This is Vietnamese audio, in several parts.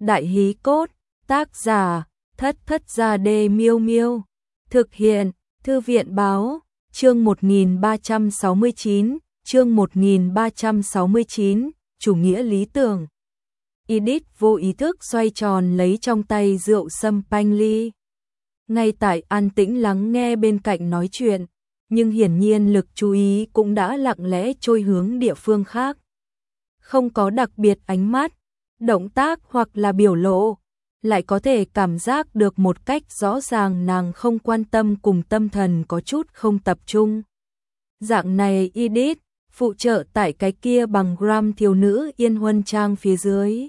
Đại hí cốt, tác giả, Thất Thất Gia Đê Miêu Miêu. Thực hiện, Thư viện báo, chương 1369, chương 1369, chủ nghĩa lý tưởng. Edith vô ý thức xoay tròn lấy trong tay rượu sâm panh ly. Ngay tại an tĩnh lắng nghe bên cạnh nói chuyện, nhưng hiển nhiên lực chú ý cũng đã lặng lẽ trôi hướng địa phương khác. Không có đặc biệt ánh mắt, động tác hoặc là biểu lộ, lại có thể cảm giác được một cách rõ ràng nàng không quan tâm cùng tâm thần có chút không tập trung. Dạng này Edith, phụ trợ tại cái kia bằng gram thiếu nữ yên huân trang phía dưới,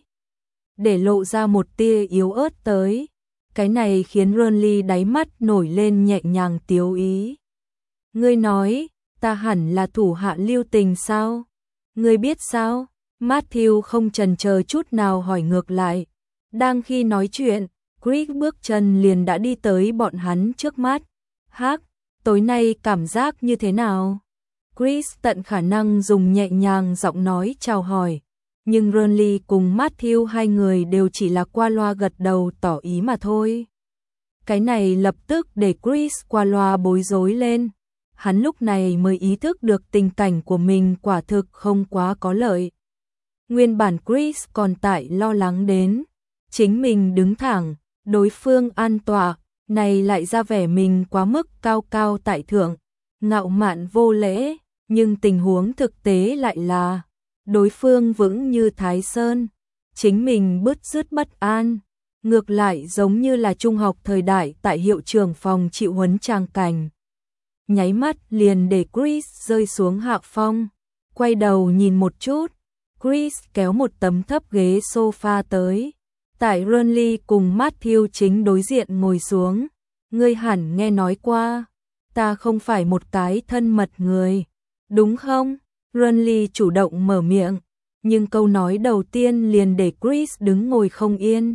để lộ ra một tia yếu ớt tới. Cái này khiến Ronly đáy mắt nổi lên nhẹ nhàng tiếu ý. Ngươi nói, ta hẳn là thủ hạ lưu tình sao? Ngươi biết sao? Matthew không chần chờ chút nào hỏi ngược lại. Đang khi nói chuyện, Chris bước chân liền đã đi tới bọn hắn trước mắt. Hắc, tối nay cảm giác như thế nào? Chris tận khả năng dùng nhẹ nhàng giọng nói chào hỏi. Nhưng Ronly cùng Matthew hai người đều chỉ là qua loa gật đầu tỏ ý mà thôi. Cái này lập tức để Chris qua loa bối rối lên. Hắn lúc này mới ý thức được tình cảnh của mình quả thực không quá có lợi. Nguyên bản Chris còn tại lo lắng đến chính mình đứng thẳng, đối phương an tọa, này lại ra vẻ mình quá mức cao cao tại thượng, ngạo mạn vô lễ, nhưng tình huống thực tế lại là đối phương vững như Thái Sơn, chính mình bứt rứt bất an, ngược lại giống như là trung học thời đại tại hiệu trưởng phòng chịu huấn trang cảnh. Nháy mắt liền để Chris rơi xuống hạ phong, quay đầu nhìn một chút, Chris kéo một tấm thấp ghế sofa tới. Tại Ronly cùng Matthew chính đối diện ngồi xuống. Ngươi hẳn nghe nói qua, ta không phải một cái thân mật người, đúng không? Ronly chủ động mở miệng, nhưng câu nói đầu tiên liền để Chris đứng ngồi không yên.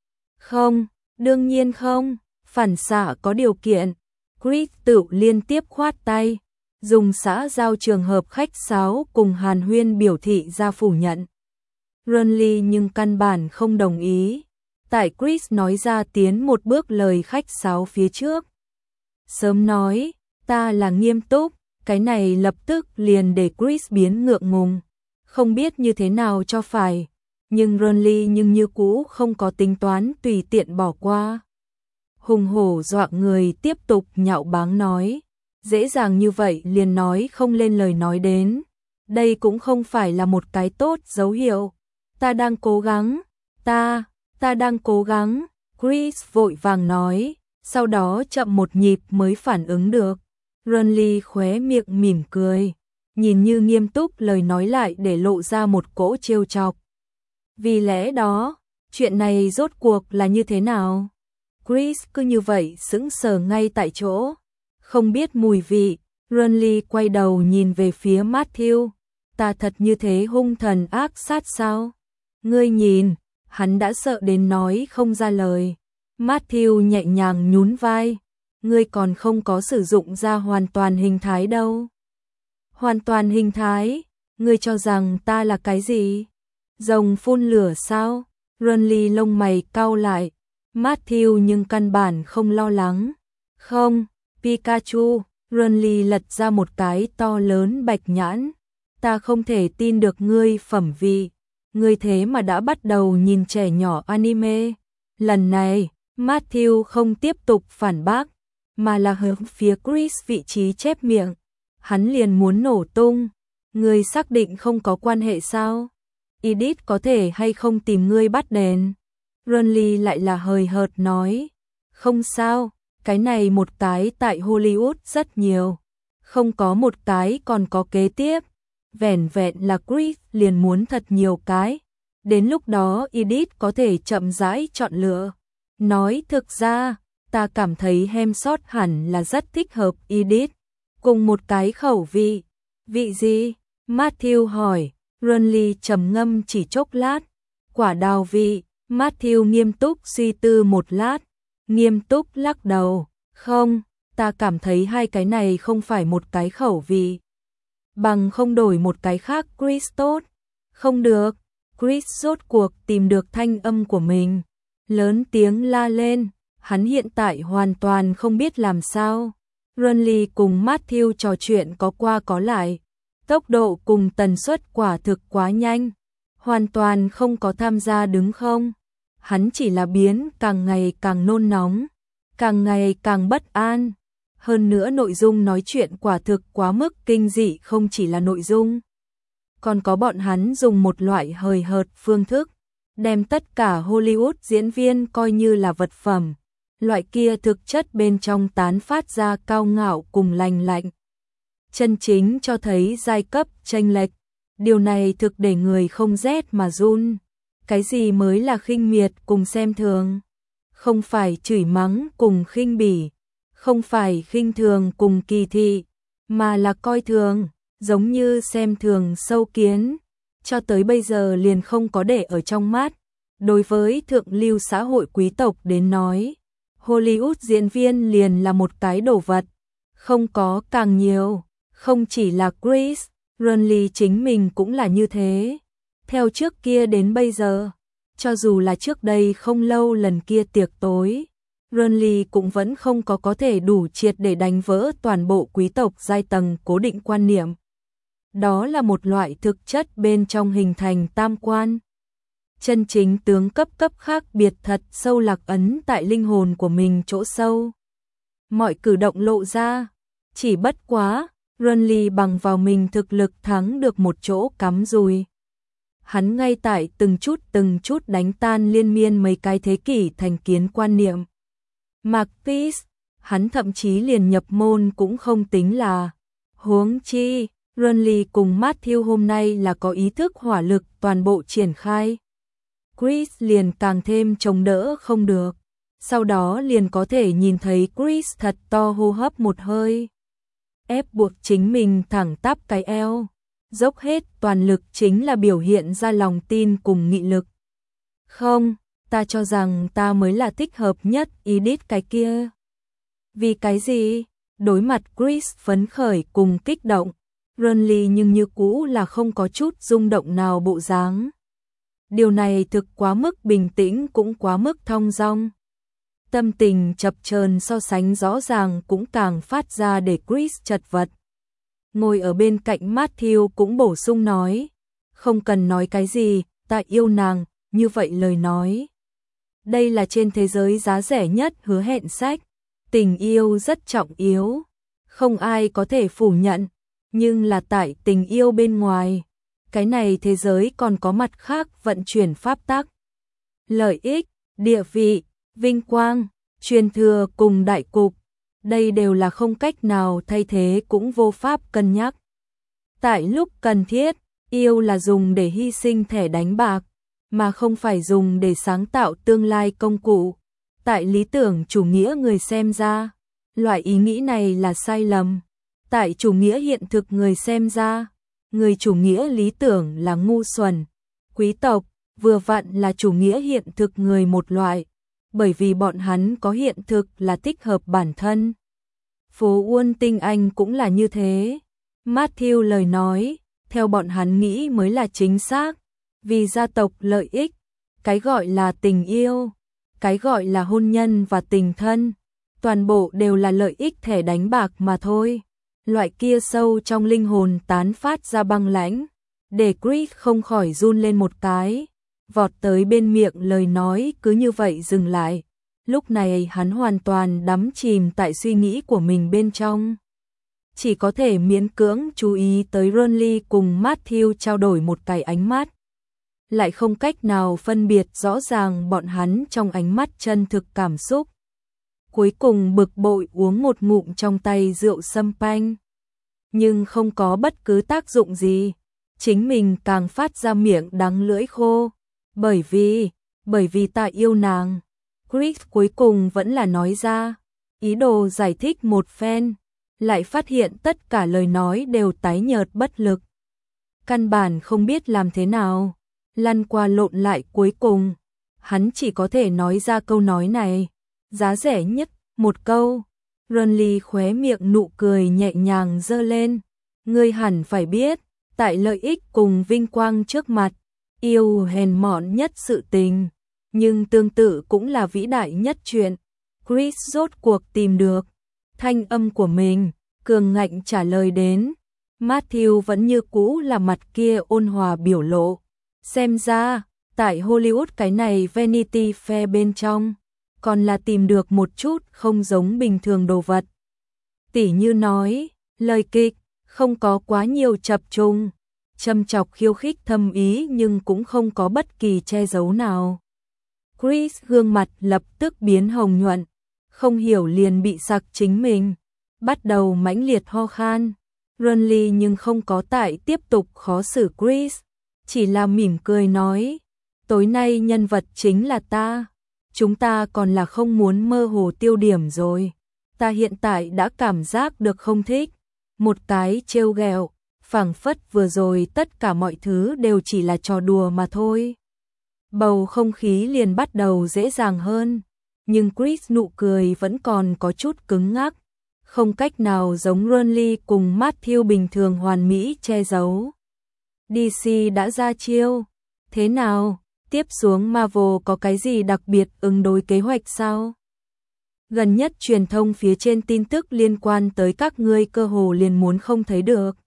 Không, đương nhiên không, phản xạ có điều kiện. Chris tự liên tiếp khoát tay, dùng xã giao trường hợp khách sáo cùng hàn huyên biểu thị ra phủ nhận. Ronly nhưng căn bản không đồng ý. Tại Chris nói ra tiến một bước lời khách sáo phía trước. Sớm nói, ta là nghiêm túc, cái này lập tức liền để Chris biến ngượng ngùng. Không biết như thế nào cho phải, nhưng Ronly nhưng như cũ không có tính toán tùy tiện bỏ qua. Hùng hổ dọa người tiếp tục nhạo báng nói. Dễ dàng như vậy liền nói không lên lời nói đến. Đây cũng không phải là một cái tốt dấu hiệu. Ta đang cố gắng, ta đang cố gắng, Chris vội vàng nói, sau đó chậm một nhịp mới phản ứng được. Ronly khóe miệng mỉm cười, nhìn như nghiêm túc lời nói lại để lộ ra một cỗ trêu chọc. Vì lẽ đó, chuyện này rốt cuộc là như thế nào? Chris cứ như vậy sững sờ ngay tại chỗ, không biết mùi vị. Ronly quay đầu nhìn về phía Matthew, ta thật như thế hung thần ác sát sao? Ngươi nhìn, hắn đã sợ đến nói không ra lời. Matthew nhẹ nhàng nhún vai, ngươi còn không có sử dụng ra hoàn toàn hình thái đâu. Hoàn toàn hình thái, ngươi cho rằng ta là cái gì? Rồng phun lửa sao? Ronly lông mày cau lại, Matthew nhưng căn bản không lo lắng. Không, Pikachu, Ronly lật ra một cái to lớn bạch nhãn. Ta không thể tin được ngươi phẩm vị. Ngươi thế mà đã bắt đầu nhìn trẻ nhỏ anime. Lần này, Matthew không tiếp tục phản bác, mà là hướng phía Chris vị trí chép miệng. Hắn liền muốn nổ tung. Ngươi xác định không có quan hệ sao? Edith có thể hay không tìm ngươi bắt đền? Ronly lại là hời hợt nói. Không sao, cái này một cái tại Hollywood rất nhiều. Không có một cái còn có kế tiếp. Vẻn vẹn là Chris liền muốn thật nhiều cái. Đến lúc đó Edith có thể chậm rãi chọn lựa. Nói thực ra, ta cảm thấy Hemsworth hẳn là rất thích hợp Edith. Cùng một cái khẩu vị. Vị gì? Matthew hỏi. Ronly trầm ngâm chỉ chốc lát. Quả đào vị. Matthew nghiêm túc suy tư một lát. Nghiêm túc lắc đầu. Không, ta cảm thấy hai cái này không phải một cái khẩu vị. Bằng không đổi một cái khác Chris tốt. Không được. Chris rốt cuộc tìm được thanh âm của mình, lớn tiếng la lên, hắn hiện tại hoàn toàn không biết làm sao. Renly cùng Matthew trò chuyện có qua có lại, tốc độ cùng tần suất quả thực quá nhanh, hoàn toàn không có tham gia đứng không. Hắn chỉ là biến càng ngày càng nôn nóng, càng ngày càng bất an. Hơn nữa nội dung nói chuyện quả thực quá mức kinh dị, không chỉ là nội dung. Còn có bọn hắn dùng một loại hời hợt phương thức, đem tất cả Hollywood diễn viên coi như là vật phẩm. Loại kia thực chất bên trong tán phát ra cao ngạo cùng lành lạnh. Chân chính cho thấy giai cấp chênh lệch. Điều này thực để người không rét mà run. Cái gì mới là khinh miệt cùng xem thường? Không phải chửi mắng cùng khinh bỉ, không phải khinh thường cùng kỳ thị, mà là coi thường, giống như xem thường sâu kiến. Cho tới bây giờ liền không có để ở trong mắt. Đối với thượng lưu xã hội quý tộc đến nói, Hollywood diễn viên liền là một cái đồ vật, không có càng nhiều. Không chỉ là Chris, Renly chính mình cũng là như thế. Theo trước kia đến bây giờ, cho dù là trước đây không lâu lần kia tiệc tối, Renly cũng vẫn không có thể đủ triệt để đánh vỡ toàn bộ quý tộc giai tầng cố định quan niệm. Đó là một loại thực chất bên trong hình thành tam quan. Chân chính tướng cấp khác biệt thật sâu lạc ấn tại linh hồn của mình chỗ sâu. Mọi cử động lộ ra, chỉ bất quá, Renly bằng vào mình thực lực thắng được một chỗ cắm rùi. Hắn ngay tại từng chút đánh tan liên miên mấy cái thế kỷ thành kiến quan niệm. Mark Peace, hắn thậm chí liền nhập môn cũng không tính là. Huống chi, Renly cùng Matthew hôm nay là có ý thức hỏa lực toàn bộ triển khai. Chris liền càng thêm chống đỡ không được. Sau đó liền có thể nhìn thấy Chris thật to hô hấp một hơi, ép buộc chính mình thẳng tắp cái eo, dốc hết toàn lực chính là biểu hiện ra lòng tin cùng nghị lực. Không, ta cho rằng ta mới là thích hợp nhất Edith cái kia. Vì cái gì? Đối mặt Chris phấn khởi cùng kích động, Renly nhưng như cũ là không có chút rung động nào bộ dáng. Điều này thực quá mức bình tĩnh cũng quá mức thong dong. Tâm tình chập chờn so sánh rõ ràng cũng càng phát ra để Chris chật vật. Ngồi ở bên cạnh Matthew cũng bổ sung nói, không cần nói cái gì, ta yêu nàng, như vậy lời nói. Đây là trên thế giới giá rẻ nhất hứa hẹn sách. Tình yêu rất trọng yếu, không ai có thể phủ nhận, nhưng là tại tình yêu bên ngoài. Cái này thế giới còn có mặt khác vận chuyển pháp tắc. Lợi ích, địa vị, vinh quang, truyền thừa cùng đại cục, đây đều là không cách nào thay thế cũng vô pháp cân nhắc. Tại lúc cần thiết, yêu là dùng để hy sinh thẻ đánh bạc, mà không phải dùng để sáng tạo tương lai công cụ. Tại lý tưởng chủ nghĩa người xem ra, loại ý nghĩ này là sai lầm. Tại chủ nghĩa hiện thực người xem ra, người chủ nghĩa lý tưởng là ngu xuẩn. Quý tộc, vừa vặn là chủ nghĩa hiện thực người một loại, bởi vì bọn hắn có hiện thực là thích hợp bản thân. Phố Wall tinh anh cũng là như thế. Matthew lời nói, theo bọn hắn nghĩ mới là chính xác, vì gia tộc lợi ích, cái gọi là tình yêu, cái gọi là hôn nhân và tình thân, toàn bộ đều là lợi ích thẻ đánh bạc mà thôi. Loại kia sâu trong linh hồn tán phát ra băng lãnh, để Chris không khỏi run lên một cái, vọt tới bên miệng lời nói cứ như vậy dừng lại. Lúc này hắn hoàn toàn đắm chìm tại suy nghĩ của mình bên trong. Chỉ có thể miễn cưỡng chú ý tới Renly cùng Matthew trao đổi một cái ánh mắt. Lại không cách nào phân biệt rõ ràng bọn hắn trong ánh mắt chân thực cảm xúc. Cuối cùng bực bội uống một ngụm trong tay rượu sâm panh. Nhưng không có bất cứ tác dụng gì. Chính mình càng phát ra miệng đắng lưỡi khô. Bởi vì ta yêu nàng. Chris cuối cùng vẫn là nói ra. Ý đồ giải thích một phen. Lại phát hiện tất cả lời nói đều tái nhợt bất lực. Căn bản không biết làm thế nào. Lăn qua lộn lại cuối cùng. Hắn chỉ có thể nói ra câu nói này. Giá rẻ nhất, một câu. Renly khóe miệng nụ cười nhẹ nhàng giơ lên. Ngươi hẳn phải biết, tại lợi ích cùng vinh quang trước mặt, yêu hèn mọn nhất sự tình, nhưng tương tự cũng là vĩ đại nhất chuyện. Chris rốt cuộc tìm được thanh âm của mình, cường ngạnh trả lời đến. Matthew vẫn như cũ là mặt kia ôn hòa biểu lộ. Xem ra, tại Hollywood cái này Vanity Fair bên trong, còn là tìm được một chút không giống bình thường đồ vật. Tỉ như nói, lời kịch, không có quá nhiều chập trùng, châm chọc khiêu khích thâm ý nhưng cũng không có bất kỳ che giấu nào. Chris gương mặt lập tức biến hồng nhuận, không hiểu liền bị sặc chính mình, bắt đầu mãnh liệt ho khan. Ronly nhưng không có tại tiếp tục khó xử Chris, chỉ là mỉm cười nói, tối nay nhân vật chính là ta, chúng ta còn là không muốn mơ hồ tiêu điểm rồi, ta hiện tại đã cảm giác được không thích, một cái trêu ghẹo, phảng phất vừa rồi tất cả mọi thứ đều chỉ là trò đùa mà thôi. Bầu không khí liền bắt đầu dễ dàng hơn, nhưng Chris nụ cười vẫn còn có chút cứng ngắc, không cách nào giống Ronly cùng Matthew bình thường hoàn mỹ che giấu. DC đã ra chiêu, thế nào, tiếp xuống Marvel có cái gì đặc biệt ứng đối kế hoạch sao? Gần nhất truyền thông phía trên tin tức liên quan tới các ngươi cơ hồ liền muốn không thấy được.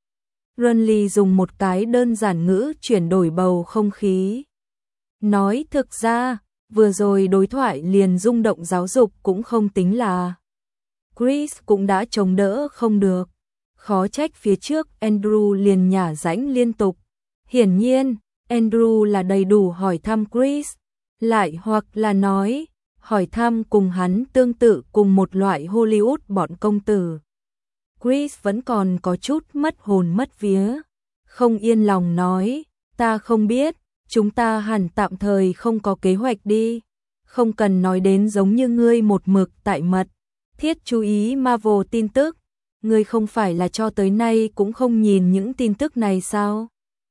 Ronly dùng một cái đơn giản ngữ chuyển đổi bầu không khí. Nói thực ra, vừa rồi đối thoại liền rung động giáo dục cũng không tính là. Chris cũng đã chống đỡ không được. Khó trách phía trước Andrew liền nhả rãnh liên tục. Hiển nhiên, Andrew là đầy đủ hỏi thăm Chris, lại hoặc là nói, hỏi thăm cùng hắn tương tự cùng một loại Hollywood bọn công tử. Chris vẫn còn có chút mất hồn mất vía, không yên lòng nói, ta không biết, chúng ta hẳn tạm thời không có kế hoạch đi, không cần nói đến giống như ngươi một mực tại mật thiết chú ý Marvel tin tức, ngươi không phải là cho tới nay cũng không nhìn những tin tức này sao?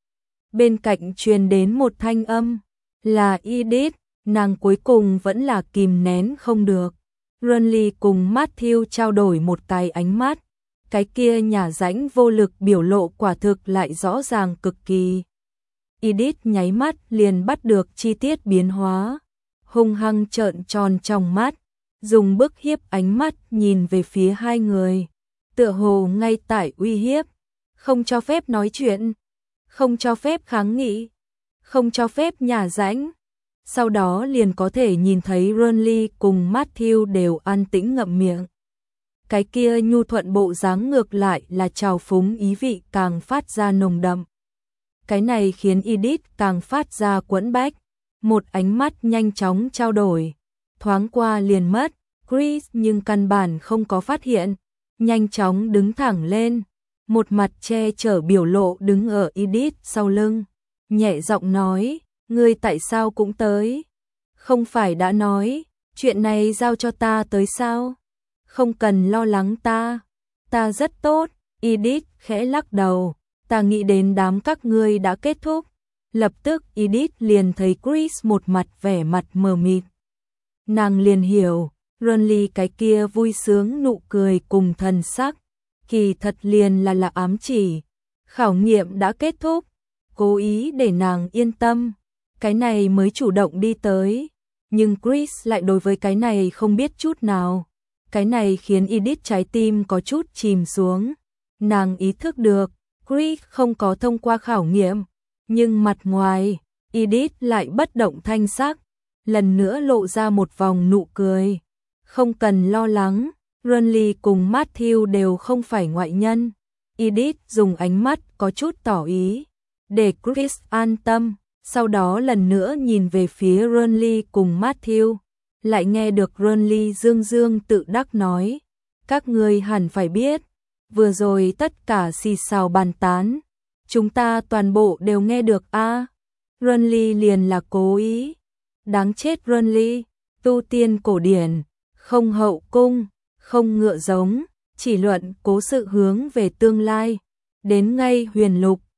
Bên cạnh truyền đến một thanh âm, là Edith, nàng cuối cùng vẫn là kìm nén không được. Ronly cùng Matthew trao đổi một cái ánh mắt, cái kia nhả rãnh vô lực biểu lộ quả thực lại rõ ràng cực kỳ. Edith nháy mắt liền bắt được chi tiết biến hóa, hung hăng trợn tròn trong mắt, dùng bức hiếp ánh mắt nhìn về phía hai người, tựa hồ ngay tại uy hiếp, không cho phép nói chuyện, không cho phép kháng nghị, không cho phép nhả rãnh. Sau đó liền có thể nhìn thấy Ronly cùng Matthew đều an tĩnh ngậm miệng. Cái kia nhu thuận bộ dáng ngược lại là trào phúng ý vị càng phát ra nồng đậm. Cái này khiến Edith càng phát ra quẫn bách, một ánh mắt nhanh chóng trao đổi, thoáng qua liền mất. Chris nhưng căn bản không có phát hiện, nhanh chóng đứng thẳng lên, một mặt che chở biểu lộ đứng ở Edith sau lưng, nhẹ giọng nói, ngươi tại sao cũng tới? Không phải đã nói, chuyện này giao cho ta tới sao? Không cần lo lắng ta rất tốt. Edith khẽ lắc đầu, ta nghĩ đến đám các ngươi đã kết thúc. Lập tức Edith liền thấy Chris một mặt vẻ mặt mờ mịt. Nàng liền hiểu, Ronly cái kia vui sướng nụ cười cùng thần sắc, kỳ thật liền là ám chỉ. Khảo nghiệm đã kết thúc, cố ý để nàng yên tâm, cái này mới chủ động đi tới. Nhưng Chris lại đối với cái này không biết chút nào. Cái này khiến Edith trái tim có chút chìm xuống. Nàng ý thức được, Chris không có thông qua khảo nghiệm, nhưng mặt ngoài, Edith lại bất động thanh sắc, lần nữa lộ ra một vòng nụ cười. Không cần lo lắng, Ronly cùng Matthew đều không phải ngoại nhân. Edith dùng ánh mắt có chút tỏ ý, để Chris an tâm, sau đó lần nữa nhìn về phía Ronly cùng Matthew, lại nghe được Ronly dương dương tự đắc nói, các ngươi hẳn phải biết, vừa rồi tất cả xì xào bàn tán, chúng ta toàn bộ đều nghe được a. Ronly liền là cố ý, đáng chết Ronly, tu tiên cổ điển, không hậu cung, không ngựa giống, chỉ luận cố sự hướng về tương lai, đến ngay huyền lục,